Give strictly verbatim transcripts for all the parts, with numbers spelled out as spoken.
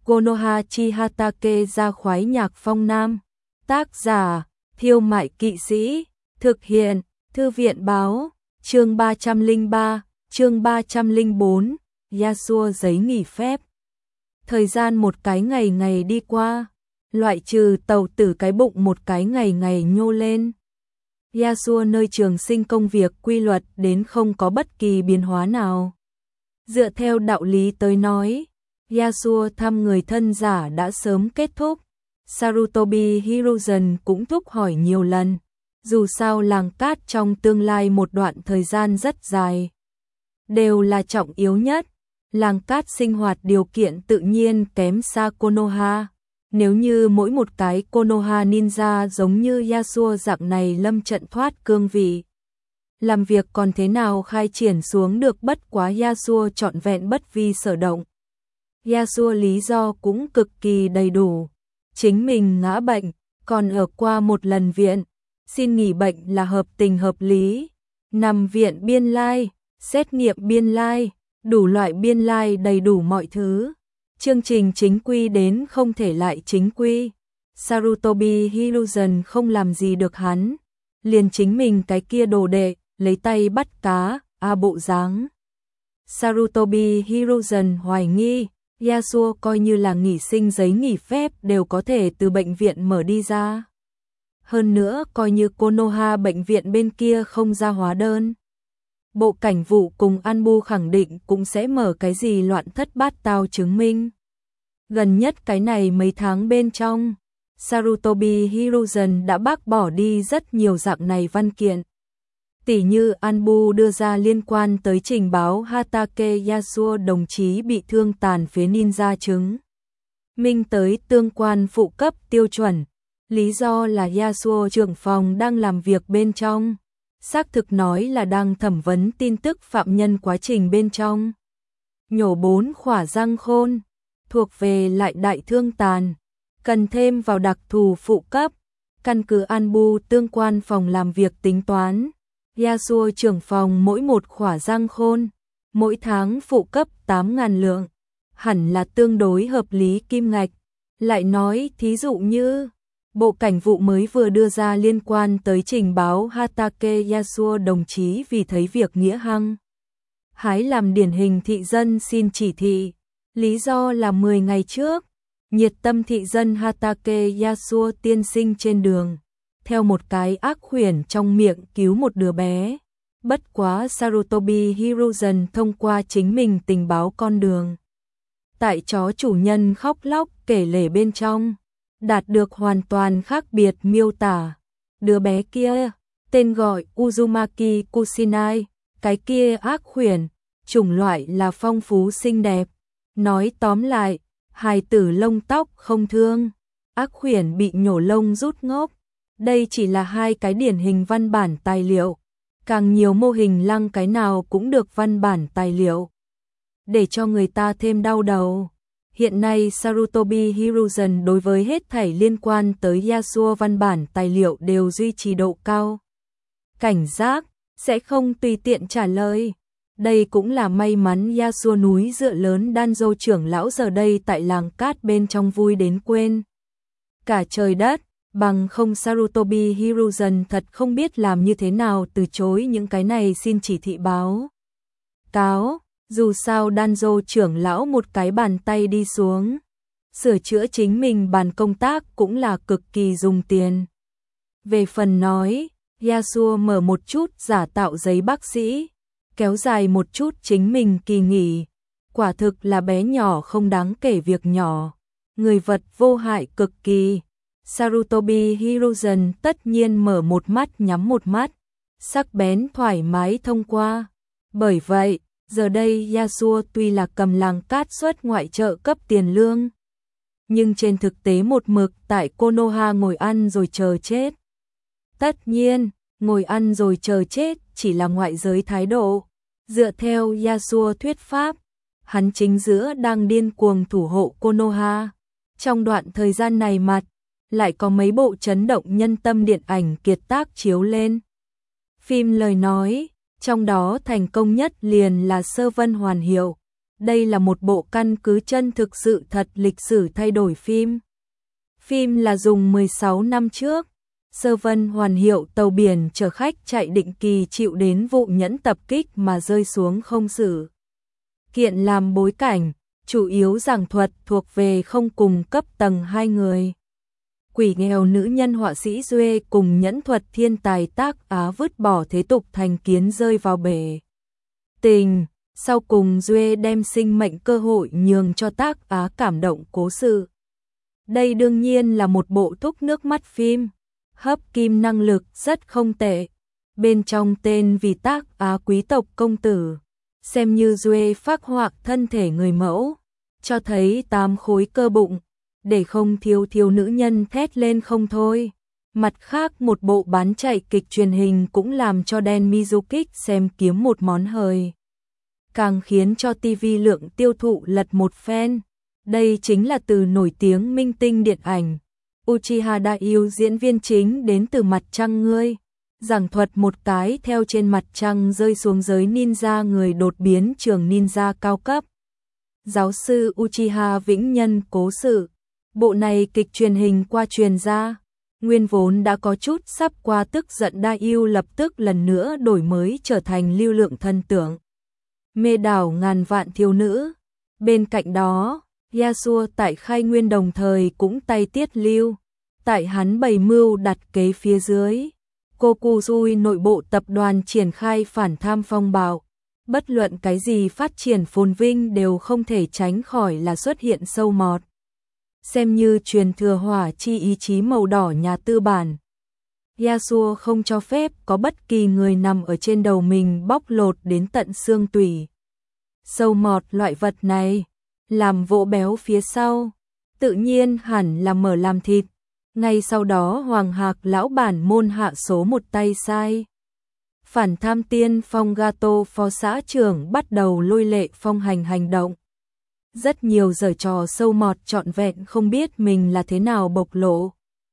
Konoha chi Hatake ra khoái nhạc phong nam. Tác giả, Thiêu Mại Kỵ Sĩ. Thực hiện, Thư viện báo. Chương ba trăm lẻ ba, chương ba trăm lẻ bốn, Yasuo giấy nghỉ phép. Thời gian một cái ngày ngày đi qua, loại trừ tàu tử cái bụng một cái ngày ngày nhô lên. Yasuo nơi trường sinh công việc quy luật đến không có bất kỳ biến hóa nào. Dựa theo đạo lý tới nói, Yasuo thăm người thân giả đã sớm kết thúc. Sarutobi Hiruzen cũng thúc hỏi nhiều lần. Dù sao làng cát trong tương lai một đoạn thời gian rất dài đều là trọng yếu nhất. Làng cát sinh hoạt điều kiện tự nhiên kém xa Konoha. Nếu như mỗi một cái Konoha ninja giống như Yasuo dạng này lâm trận thoát cương vị, làm việc còn thế nào khai triển xuống được, bất quá Yasuo trọn vẹn bất vi sở động. Yasuo lý do cũng cực kỳ đầy đủ. Chính mình ngã bệnh, còn ở qua một lần viện, xin nghỉ bệnh là hợp tình hợp lý. Nằm viện biên lai, xét nghiệm biên lai, đủ loại biên lai đầy đủ mọi thứ. Chương trình chính quy đến không thể lại chính quy. Sarutobi Hiruzen không làm gì được hắn, liền chính mình cái kia đồ đệ, lấy tay bắt cá, a bộ dáng. Sarutobi Hiruzen hoài nghi, Yasuo coi như là nghỉ sinh giấy nghỉ phép đều có thể từ bệnh viện mở đi ra. Hơn nữa coi như Konoha bệnh viện bên kia không ra hóa đơn, Bộ Cảnh vụ cùng Anbu khẳng định cũng sẽ mở cái gì loạn thất bát tao chứng minh. Gần nhất cái này mấy tháng bên trong, Sarutobi Hiruzen đã bác bỏ đi rất nhiều dạng này văn kiện. Tỉ như Anbu đưa ra liên quan tới trình báo Hatake Yasuo đồng chí bị thương tàn phế ninja chứng minh tới tương quan phụ cấp tiêu chuẩn. Lý do là Yasuo trưởng phòng đang làm việc bên trong, xác thực nói là đang thẩm vấn tin tức phạm nhân quá trình bên trong. Nhổ bốn khỏa răng khôn, thuộc về lại đại thương tàn, cần thêm vào đặc thù phụ cấp. Căn cứ Anbu tương quan phòng làm việc tính toán, Yasuo trưởng phòng mỗi một khỏa răng khôn, mỗi tháng phụ cấp tám nghìn lượng, hẳn là tương đối hợp lý kim ngạch. Lại nói thí dụ như Bộ Cảnh vụ mới vừa đưa ra liên quan tới trình báo Hatake Yasuo đồng chí vì thấy việc nghĩa hăng hái làm điển hình thị dân xin chỉ thị. Lý do là mười ngày trước, nhiệt tâm thị dân Hatake Yasuo tiên sinh trên đường, theo một cái ác khuyển trong miệng cứu một đứa bé. Bất quá Sarutobi Hiruzen thông qua chính mình tình báo con đường, tại chó chủ nhân khóc lóc kể lể bên trong, đạt được hoàn toàn khác biệt miêu tả. Đứa bé kia, tên gọi Uzumaki Kusinai, cái kia ác khuyển, chủng loại là phong phú xinh đẹp. Nói tóm lại, hài tử lông tóc không thương, ác khuyển bị nhổ lông rút ngốc. Đây chỉ là hai cái điển hình văn bản tài liệu, càng nhiều mô hình lăng cái nào cũng được văn bản tài liệu, để cho người ta thêm đau đầu. Hiện nay Sarutobi Hiruzen đối với hết thảy liên quan tới Yasuo văn bản tài liệu đều duy trì độ cao cảnh giác, sẽ không tùy tiện trả lời. Đây cũng là may mắn Yasuo núi dựa lớn Danzo trưởng lão giờ đây tại làng cát bên trong vui đến quên cả trời đất, bằng không Sarutobi Hiruzen thật không biết làm như thế nào từ chối những cái này xin chỉ thị báo cáo. Dù sao Danzo trưởng lão một cái bàn tay đi xuống, sửa chữa chính mình bàn công tác cũng là cực kỳ dùng tiền. Về phần nói, Yasuo mở một chút giả tạo giấy bác sĩ, kéo dài một chút chính mình kỳ nghỉ, quả thực là bé nhỏ không đáng kể việc nhỏ, người vật vô hại cực kỳ. Sarutobi Hiruzen tất nhiên mở một mắt nhắm một mắt, sắc bén thoải mái thông qua. Bởi vậy, giờ đây Yasuo tuy là cầm làng cát xuất ngoại trợ cấp tiền lương, nhưng trên thực tế một mực tại Konoha ngồi ăn rồi chờ chết. Tất nhiên, ngồi ăn rồi chờ chết chỉ là ngoại giới thái độ. Dựa theo Yasuo thuyết pháp, hắn chính giữa đang điên cuồng thủ hộ Konoha. Trong đoạn thời gian này mặt, lại có mấy bộ chấn động nhân tâm điện ảnh kiệt tác chiếu lên. Phim lời nói, trong đó thành công nhất liền là Sơ Vân Hoàn Hiệu. đây là một bộ căn cứ chân thực sự thật lịch sử thay đổi phim. Phim là dùng mười sáu năm trước, Sơ Vân Hoàn Hiệu tàu biển chở khách chạy định kỳ chịu đến vụ nhẫn tập kích mà rơi xuống không sự kiện làm bối cảnh, chủ yếu giảng thuật thuộc về không cùng cấp tầng hai người. Quỷ nghèo nữ nhân họa sĩ Duệ cùng nhẫn thuật thiên tài Tác Á vứt bỏ thế tục thành kiến rơi vào bể tình, sau cùng Duệ đem sinh mệnh cơ hội nhường cho Tác Á cảm động cố sự. Đây đương nhiên là một bộ thúc nước mắt phim, hấp kim năng lực rất không tệ. Bên trong tên vì Tác Á quý tộc công tử, xem như Duệ phác họa thân thể người mẫu, cho thấy tám khối cơ bụng, để không thiếu thiếu nữ nhân thét lên không thôi. Mặt khác một bộ bán chạy kịch truyền hình cũng làm cho Dan Mizukik xem kiếm một món hời, càng khiến cho ti vi lượng tiêu thụ lật một phen. Đây chính là từ nổi tiếng minh tinh điện ảnh Uchiha Daioh, diễn viên chính đến từ mặt trăng ngươi, giảng thuật một cái theo trên mặt trăng rơi xuống giới ninja người đột biến trường ninja cao cấp. Giáo sư Uchiha Vĩnh Nhân cố sự. Bộ này kịch truyền hình qua truyền ra, nguyên vốn đã có chút sắp qua tức giận Daioh lập tức lần nữa đổi mới trở thành lưu lượng thần tượng, mê đảo ngàn vạn thiếu nữ. Bên cạnh đó, Yasuo tại khai nguyên đồng thời cũng tay tiết lưu, tại hắn bày mưu đặt kế phía dưới, Kokuzui nội bộ tập đoàn triển khai phản tham phong bạo. Bất luận cái gì phát triển phồn vinh đều không thể tránh khỏi là xuất hiện sâu mọt. Xem như truyền thừa hỏa chi ý chí màu đỏ nhà tư bản, Yasuo không cho phép có bất kỳ người nằm ở trên đầu mình bóc lột đến tận xương tủy. Sâu mọt loại vật này, làm vỗ béo phía sau, tự nhiên hẳn là mở làm thịt. Ngay sau đó Hoàng Hạc lão bản môn hạ số một tay sai. Phản tham tiên phong Gato phó xã trưởng bắt đầu lôi lệ phong hành hành động. Rất nhiều giở trò sâu mọt trọn vẹn không biết mình là thế nào bộc lộ.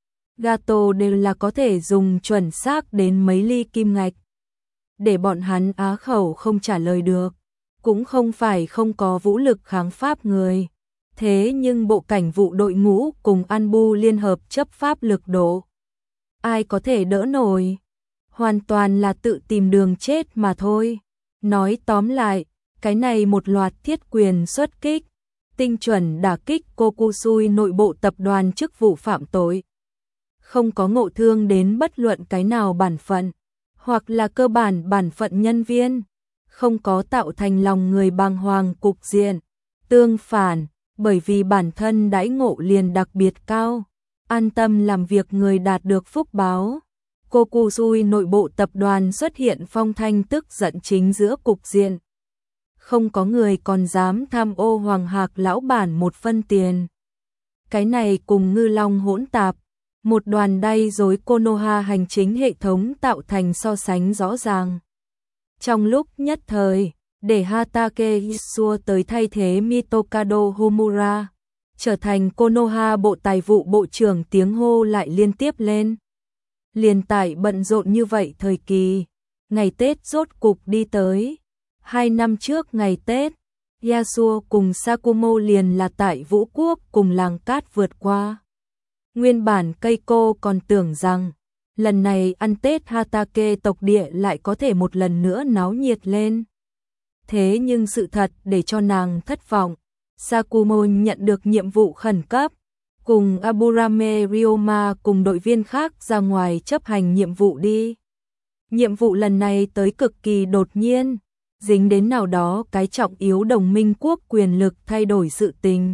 Gato đều là có thể dùng chuẩn xác đến mấy ly kim ngạch, để bọn hắn á khẩu không trả lời được. Cũng không phải không có vũ lực kháng pháp người. Thế nhưng bộ cảnh vụ đội ngũ cùng Anbu liên hợp chấp pháp lực độ, ai có thể đỡ nổi? Hoàn toàn là tự tìm đường chết mà thôi. Nói tóm lại, cái này một loạt thiết quyền xuất kích, tinh chuẩn đả kích Kokuzui nội bộ tập đoàn chức vụ phạm tội. Không có ngộ thương đến bất luận cái nào bản phận, hoặc là cơ bản bản phận nhân viên, không có tạo thành lòng người bàng hoàng cục diện. Tương phản, bởi vì bản thân đãi ngộ liền đặc biệt cao, an tâm làm việc người đạt được phúc báo. Kokuzui nội bộ tập đoàn xuất hiện phong thanh tức giận chính giữa cục diện. Không có người còn dám tham ô Hoàng Hạc lão bản một phân tiền. Cái này cùng ngư long hỗn tạp, một đoàn đay rối Konoha hành chính hệ thống tạo thành so sánh rõ ràng. Trong lúc nhất thời, để Hatake Yasuo tới thay thế Mitokado Homura, trở thành Konoha bộ tài vụ bộ trưởng, tiếng hô lại liên tiếp lên. Liền tại bận rộn như vậy thời kỳ, ngày Tết rốt cục đi tới. Hai năm trước ngày Tết, Yasuo cùng Sakumo liền là tại Vũ Quốc cùng làng cát vượt qua. Nguyên bản Keiko còn tưởng rằng, lần này ăn Tết Hatake tộc địa lại có thể một lần nữa náo nhiệt lên. Thế nhưng sự thật để cho nàng thất vọng. Sakumo nhận được nhiệm vụ khẩn cấp, cùng Aburame Ryoma cùng đội viên khác ra ngoài chấp hành nhiệm vụ đi. Nhiệm vụ lần này tới cực kỳ đột nhiên, dính đến nào đó cái trọng yếu đồng minh quốc quyền lực thay đổi sự tình.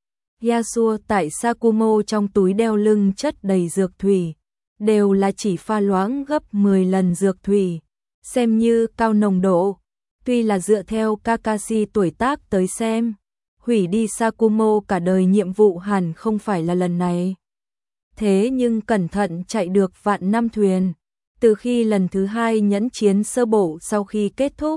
Yasuo tại Sakumo trong túi đeo lưng chất đầy dược thủy, đều là chỉ pha loãng gấp mười lần dược thủy, xem như cao nồng độ. Tuy là dựa theo Kakashi tuổi tác tới xem, hủy đi Sakumo cả đời nhiệm vụ hẳn không phải là lần này. Thế nhưng cẩn thận chạy được vạn năm thuyền, từ khi lần thứ hai nhẫn chiến sơ bộ sau khi kết thúc,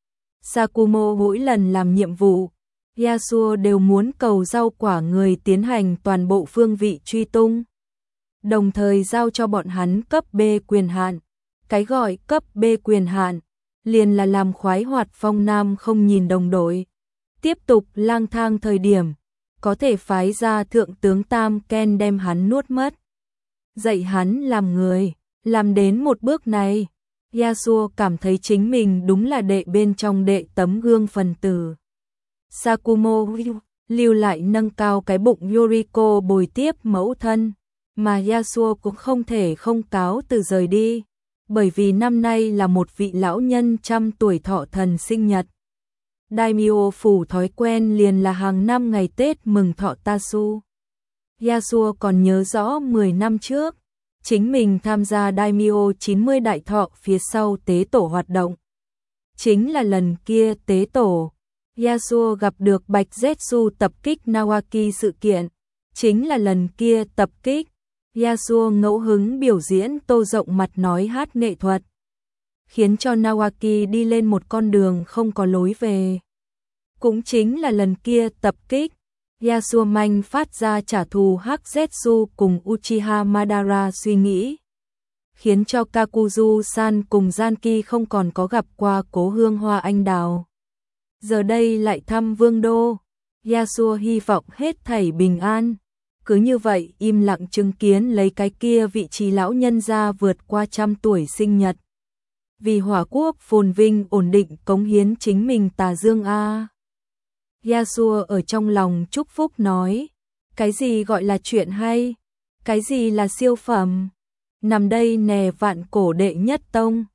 Sakumo mỗi lần làm nhiệm vụ, Yasuo đều muốn cầu rau quả người tiến hành toàn bộ phương vị truy tung, đồng thời giao cho bọn hắn cấp B quyền hạn. Cái gọi cấp B quyền hạn liền là làm khoái hoạt phong nam không nhìn đồng đội, tiếp tục lang thang thời điểm, có thể phái ra thượng tướng Tam Ken đem hắn nuốt mất. Dạy hắn làm người, làm đến một bước này, Yasuo cảm thấy chính mình đúng là đệ bên trong đệ tấm gương phần tử. Sakumo lưu lại nâng cao cái bụng Yuriko bồi tiếp mẫu thân, mà Yasuo cũng không thể không cáo từ rời đi, bởi vì năm nay là một vị lão nhân trăm tuổi thọ thần sinh nhật. Daimyo phủ thói quen liền là hàng năm ngày Tết mừng thọ Tasu. Yasuo còn nhớ rõ mười năm trước, chính mình tham gia Daimyo chín mươi đại thọ phía sau tế tổ hoạt động. Chính là lần kia tế tổ, Yasuo gặp được Bạch Zetsu tập kích Nawaki sự kiện. Chính là lần kia tập kích, Yasuo ngẫu hứng biểu diễn tô rộng mặt nói hát nghệ thuật, khiến cho Nawaki đi lên một con đường không có lối về. Cũng chính là lần kia tập kích, Yasuo manh phát ra trả thù Hắc Zetsu cùng Uchiha Madara suy nghĩ, khiến cho Kakuzu-san cùng Zanki không còn có gặp qua cố hương hoa anh đào. Giờ đây lại thăm vương đô, Yasuo hy vọng hết thảy bình an. Cứ như vậy im lặng chứng kiến lấy cái kia vị trí lão nhân gia vượt qua trăm tuổi sinh nhật. Vì Hỏa quốc phồn vinh ổn định cống hiến chính mình tà dương a. Yasuo ở trong lòng chúc phúc nói, cái gì gọi là chuyện hay, cái gì là siêu phẩm, nằm đây nè vạn cổ đệ nhất tông.